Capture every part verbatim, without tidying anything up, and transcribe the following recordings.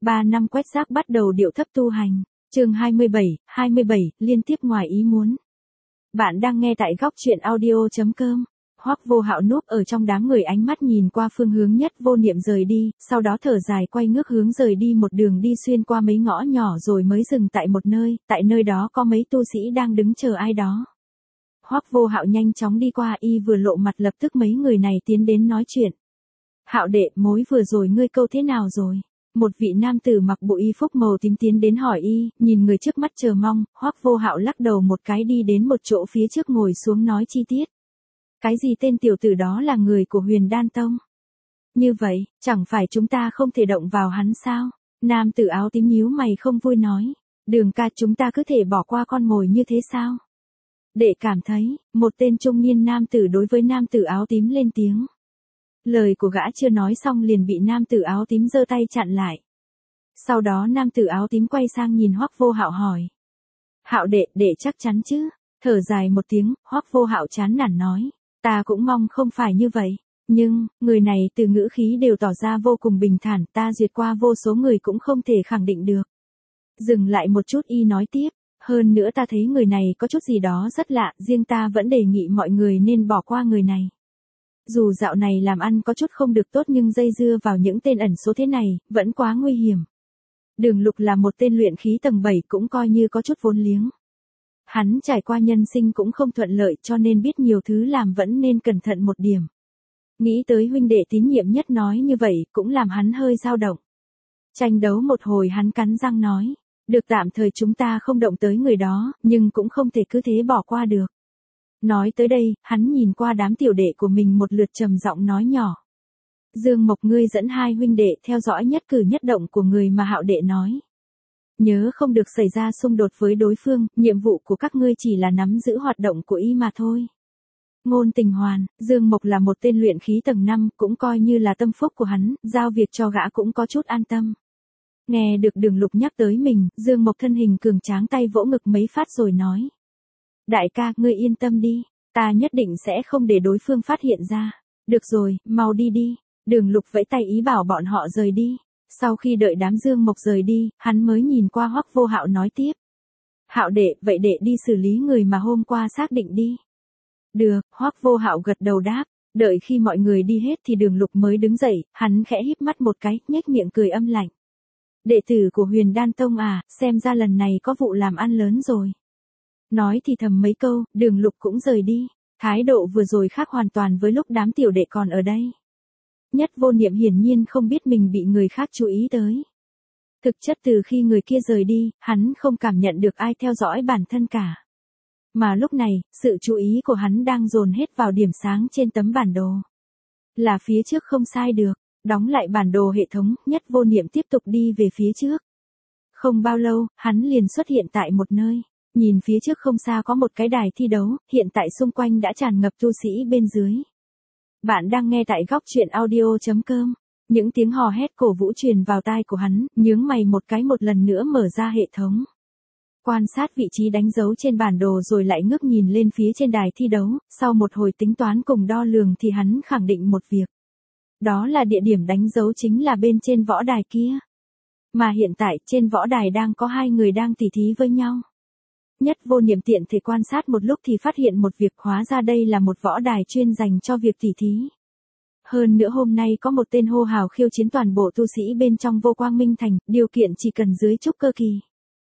Ba năm quét rác bắt đầu điệu thấp tu hành. Chương hai mươi bảy, hai mươi bảy, liên tiếp ngoài ý muốn. Bạn đang nghe tại góc truyện audio chấm com. Hoắc Vô Hạo núp ở trong đám người, ánh mắt nhìn qua phương hướng Nhất Vô Niệm rời đi, sau đó thở dài quay ngước hướng rời đi, một đường đi xuyên qua mấy ngõ nhỏ rồi mới dừng tại một nơi, tại nơi đó có mấy tu sĩ đang đứng chờ ai đó. Hoắc Vô Hạo nhanh chóng đi qua, y vừa lộ mặt lập tức mấy người này tiến đến nói chuyện. Hạo đệ, mối vừa rồi ngươi câu thế nào rồi? Một vị nam tử mặc bộ y phục màu tím tiến đến hỏi y, nhìn người trước mắt chờ mong. Hoắc Vô Hạo lắc đầu một cái đi đến một chỗ phía trước ngồi xuống nói chi tiết. Cái gì tên tiểu tử đó là người của Huyền Đan Tông? Như vậy, chẳng phải chúng ta không thể động vào hắn sao? Nam tử áo tím nhíu mày không vui nói. Đường ca, chúng ta cứ thể bỏ qua con mồi như thế sao? Đệ cảm thấy, một tên trung niên nam tử đối với nam tử áo tím lên tiếng. Lời của gã chưa nói xong liền bị nam tử áo tím giơ tay chặn lại. Sau đó nam tử áo tím quay sang nhìn Hoắc Vô Hạo hỏi. Hạo đệ, đệ chắc chắn chứ? Thở dài một tiếng, Hoắc Vô Hạo chán nản nói. Ta cũng mong không phải như vậy. Nhưng, người này từ ngữ khí đều tỏ ra vô cùng bình thản, ta duyệt qua vô số người cũng không thể khẳng định được. Dừng lại một chút y nói tiếp. Hơn nữa ta thấy người này có chút gì đó rất lạ, riêng ta vẫn đề nghị mọi người nên bỏ qua người này. Dù dạo này làm ăn có chút không được tốt nhưng dây dưa vào những tên ẩn số thế này, vẫn quá nguy hiểm. Đường Lục là một tên luyện khí tầng bảy cũng coi như có chút vốn liếng. Hắn trải qua nhân sinh cũng không thuận lợi cho nên biết nhiều thứ làm vẫn nên cẩn thận một điểm. Nghĩ tới huynh đệ tín nhiệm nhất nói như vậy cũng làm hắn hơi dao động. Tranh đấu một hồi hắn cắn răng nói. Được, tạm thời chúng ta không động tới người đó, nhưng cũng không thể cứ thế bỏ qua được. Nói tới đây, hắn nhìn qua đám tiểu đệ của mình một lượt trầm giọng nói nhỏ. Dương Mộc, ngươi dẫn hai huynh đệ theo dõi nhất cử nhất động của người mà Hạo đệ nói. Nhớ không được xảy ra xung đột với đối phương, nhiệm vụ của các ngươi chỉ là nắm giữ hoạt động của y mà thôi. Ngôn Tình Hoàn, Dương Mộc là một tên luyện khí tầng năm, cũng coi như là tâm phúc của hắn, giao việc cho gã cũng có chút an tâm. Nghe được Đường Lục nhắc tới mình, Dương Mộc thân hình cường tráng tay vỗ ngực mấy phát rồi nói. Đại ca, ngươi yên tâm đi, ta nhất định sẽ không để đối phương phát hiện ra. Được rồi, mau đi đi. Đường Lục vẫy tay ý bảo bọn họ rời đi. Sau khi đợi đám Dương Mộc rời đi, hắn mới nhìn qua Hoắc Vô Hạo nói tiếp. Hạo đệ, vậy đệ đi xử lý người mà hôm qua xác định đi. Được, Hoắc Vô Hạo gật đầu đáp. Đợi khi mọi người đi hết thì Đường Lục mới đứng dậy, hắn khẽ híp mắt một cái, nhếch miệng cười âm lạnh. Đệ tử của Huyền Đan Tông à, xem ra lần này có vụ làm ăn lớn rồi. Nói thì thầm mấy câu, Đường Lục cũng rời đi. Thái độ vừa rồi khác hoàn toàn với lúc đám tiểu đệ còn ở đây. Nhất Vô Niệm hiển nhiên không biết mình bị người khác chú ý tới. Thực chất từ khi người kia rời đi, hắn không cảm nhận được ai theo dõi bản thân cả. Mà lúc này, sự chú ý của hắn đang dồn hết vào điểm sáng trên tấm bản đồ. Là phía trước không sai được. Đóng lại bản đồ hệ thống, Nhất Vô Niệm tiếp tục đi về phía trước. Không bao lâu, hắn liền xuất hiện tại một nơi. Nhìn phía trước không xa có một cái đài thi đấu, hiện tại xung quanh đã tràn ngập tu sĩ bên dưới. Bạn đang nghe tại góc truyện audio chấm com. Những tiếng hò hét cổ vũ truyền vào tai của hắn, nhướng mày một cái một lần nữa mở ra hệ thống. Quan sát vị trí đánh dấu trên bản đồ rồi lại ngước nhìn lên phía trên đài thi đấu, sau một hồi tính toán cùng đo lường thì hắn khẳng định một việc. Đó là địa điểm đánh dấu chính là bên trên võ đài kia. Mà hiện tại trên võ đài đang có hai người đang tỉ thí với nhau. Nhất Vô Niệm tiện thể quan sát một lúc thì phát hiện một việc, hóa ra đây là một võ đài chuyên dành cho việc tỉ thí. Hơn nữa hôm nay có một tên hô hào khiêu chiến toàn bộ tu sĩ bên trong Vô Quang Minh Thành, điều kiện chỉ cần dưới trúc cơ kỳ.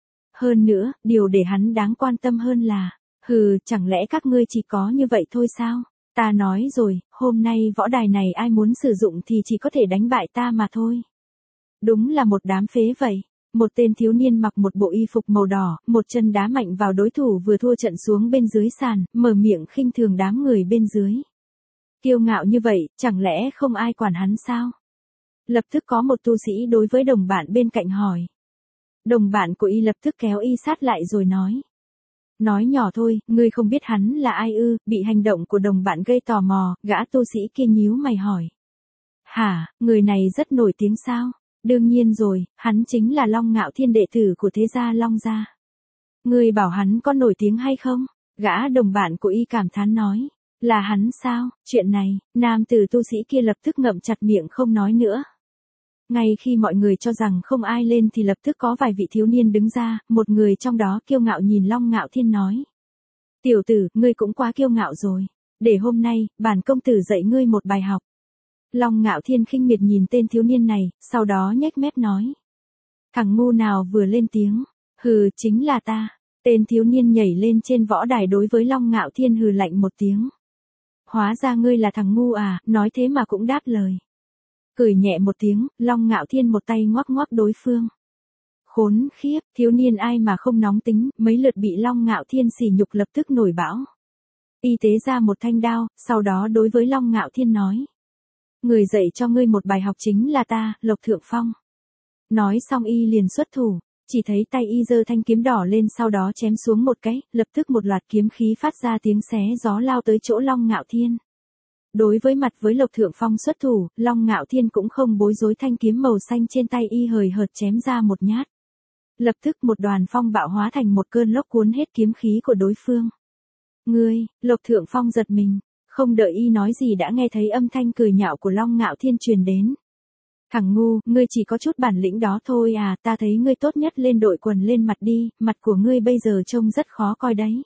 Hơn nữa, điều để hắn đáng quan tâm hơn là, hừ, chẳng lẽ các ngươi chỉ có như vậy thôi sao? Ta nói rồi, hôm nay võ đài này ai muốn sử dụng thì chỉ có thể đánh bại ta mà thôi. Đúng là một đám phế vậy. Một tên thiếu niên mặc một bộ y phục màu đỏ, một chân đá mạnh vào đối thủ vừa thua trận xuống bên dưới sàn, mở miệng khinh thường đám người bên dưới. Kiêu ngạo như vậy, chẳng lẽ không ai quản hắn sao? Lập tức có một tu sĩ đối với đồng bạn bên cạnh hỏi. Đồng bạn của y lập tức kéo y sát lại rồi nói. Nói nhỏ thôi, ngươi không biết hắn là ai ư? Bị hành động của đồng bạn gây tò mò, gã tu sĩ kia nhíu mày hỏi. Hả, người này rất nổi tiếng sao? Đương nhiên rồi, hắn chính là Long Ngạo Thiên, đệ tử của thế gia Long gia. Ngươi bảo hắn có nổi tiếng hay không? Gã đồng bạn của y cảm thán nói. Là hắn sao? Chuyện này, nam tử tu sĩ kia lập tức ngậm chặt miệng không nói nữa. Ngay khi mọi người cho rằng không ai lên thì lập tức có vài vị thiếu niên đứng ra, một người trong đó kiêu ngạo nhìn Long Ngạo Thiên nói. Tiểu tử, ngươi cũng quá kiêu ngạo rồi. Để hôm nay, bản công tử dạy ngươi một bài học. Long Ngạo Thiên khinh miệt nhìn tên thiếu niên này, sau đó nhếch mép nói. Thằng ngu nào vừa lên tiếng, hừ, chính là ta. Tên thiếu niên nhảy lên trên võ đài đối với Long Ngạo Thiên hừ lạnh một tiếng. Hóa ra ngươi là thằng ngu à, nói thế mà cũng đáp lời. Cười nhẹ một tiếng, Long Ngạo Thiên một tay ngoắc ngoắc đối phương. Khốn khiếp, thiếu niên ai mà không nóng tính, mấy lượt bị Long Ngạo Thiên sỉ nhục lập tức nổi bão. Y tế ra một thanh đao, sau đó đối với Long Ngạo Thiên nói. Người dạy cho ngươi một bài học chính là ta, Lộc Thượng Phong. Nói xong y liền xuất thủ, chỉ thấy tay y giơ thanh kiếm đỏ lên sau đó chém xuống một cái, lập tức một loạt kiếm khí phát ra tiếng xé gió lao tới chỗ Long Ngạo Thiên. Đối với mặt với Lộc Thượng Phong xuất thủ, Long Ngạo Thiên cũng không bối rối, thanh kiếm màu xanh trên tay y hời hợt chém ra một nhát. Lập tức một đoàn phong bạo hóa thành một cơn lốc cuốn hết kiếm khí của đối phương. Ngươi, Lộc Thượng Phong giật mình, không đợi y nói gì đã nghe thấy âm thanh cười nhạo của Long Ngạo Thiên truyền đến. Thằng ngu, ngươi chỉ có chút bản lĩnh đó thôi à, ta thấy ngươi tốt nhất lên đội quần lên mặt đi, mặt của ngươi bây giờ trông rất khó coi đấy.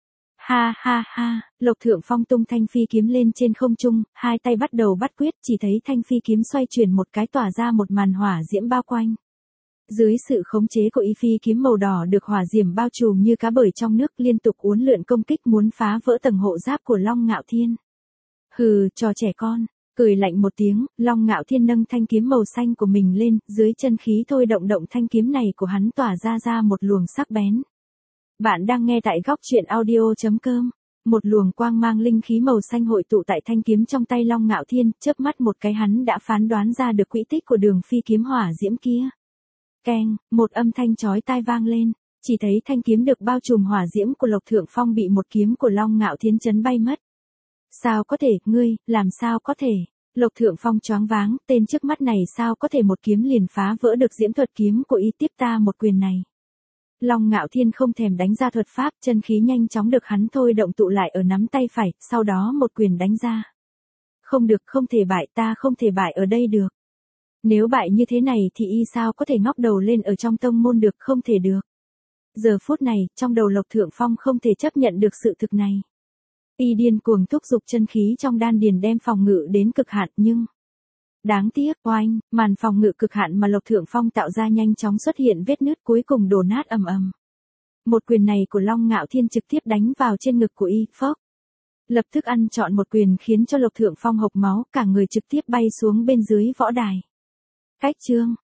Ha ha ha, Lộc Thượng Phong tung thanh phi kiếm lên trên không trung, hai tay bắt đầu bắt quyết, chỉ thấy thanh phi kiếm xoay chuyển một cái tỏa ra một màn hỏa diễm bao quanh. Dưới sự khống chế của y phi kiếm màu đỏ được hỏa diễm bao trùm như cá bơi trong nước liên tục uốn lượn công kích muốn phá vỡ tầng hộ giáp của Long Ngạo Thiên. Hừ, trò trẻ con, cười lạnh một tiếng, Long Ngạo Thiên nâng thanh kiếm màu xanh của mình lên, dưới chân khí thôi động động thanh kiếm này của hắn tỏa ra ra một luồng sắc bén. Bạn đang nghe tại góc truyện audio chấm com. Một luồng quang mang linh khí màu xanh hội tụ tại thanh kiếm trong tay Long Ngạo Thiên, chớp mắt một cái hắn đã phán đoán ra được quỹ tích của đường phi kiếm hỏa diễm kia. Keng, một âm thanh chói tai vang lên, chỉ thấy thanh kiếm được bao trùm hỏa diễm của Lộc Thượng Phong bị một kiếm của Long Ngạo Thiên chấn bay mất. Sao có thể, ngươi, làm sao có thể? Lộc Thượng Phong choáng váng, tên trước mắt này sao có thể một kiếm liền phá vỡ được diễm thuật kiếm của y, tiếp ta một quyền này. Long Ngạo Thiên không thèm đánh ra thuật pháp, chân khí nhanh chóng được hắn thôi động tụ lại ở nắm tay phải, sau đó một quyền đánh ra. Không được, không thể bại, ta không thể bại ở đây được. Nếu bại như thế này thì y sao có thể ngóc đầu lên ở trong tông môn được, không thể được. Giờ phút này, trong đầu Lộc Thượng Phong không thể chấp nhận được sự thực này. Y điên cuồng thúc giục chân khí trong đan điền đem phòng ngự đến cực hạn nhưng... Đáng tiếc, oanh, màn phòng ngự cực hạn mà Lộc Thượng Phong tạo ra nhanh chóng xuất hiện vết nứt cuối cùng đổ nát ầm ầm. Một quyền này của Long Ngạo Thiên trực tiếp đánh vào trên ngực của y, phốc. Lập tức ăn trọn một quyền khiến cho Lộc Thượng Phong hộc máu, cả người trực tiếp bay xuống bên dưới võ đài. Cách chương